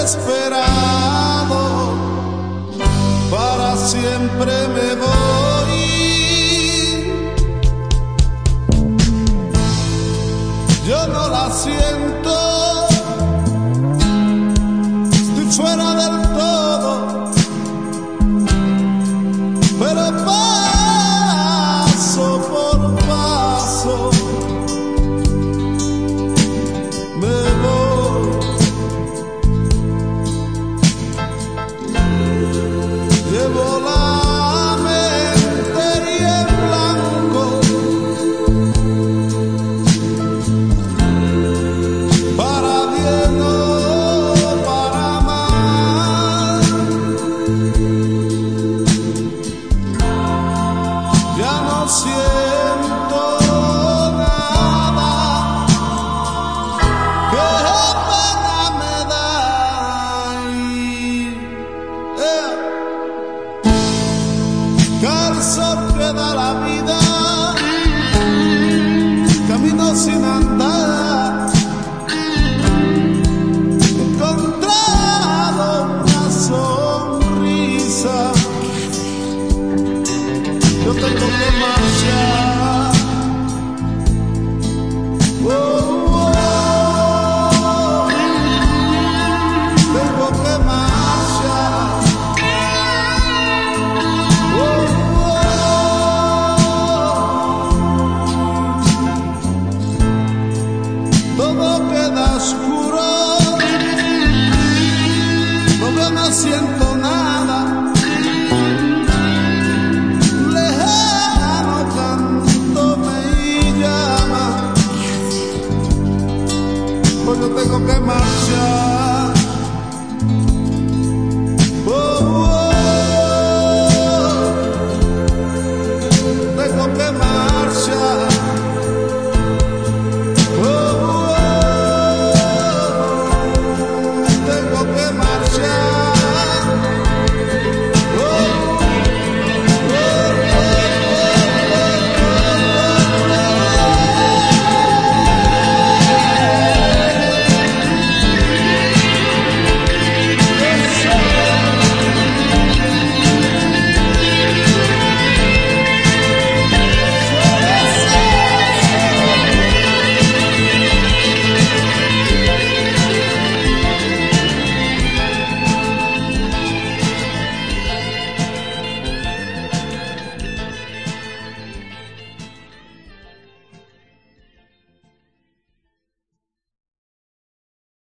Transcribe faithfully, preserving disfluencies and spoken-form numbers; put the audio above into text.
desesperado, para siempre me voy. Yo no la siento, estoy fuera del todo, pero paso por paso me voy. Llevo la mente en blanco para bien o para mal. Ya no siento nada, qué pena me da. Eh. Calzo que da la vida, camino sin andar, he encontrado una sonrisa. Yo tengo que marchar. Oh, oh, tengo que marchar. Oh, todo queda oscuro, no veo, no siento nada. Lejano canto me llama, pues yo tengo que marchar.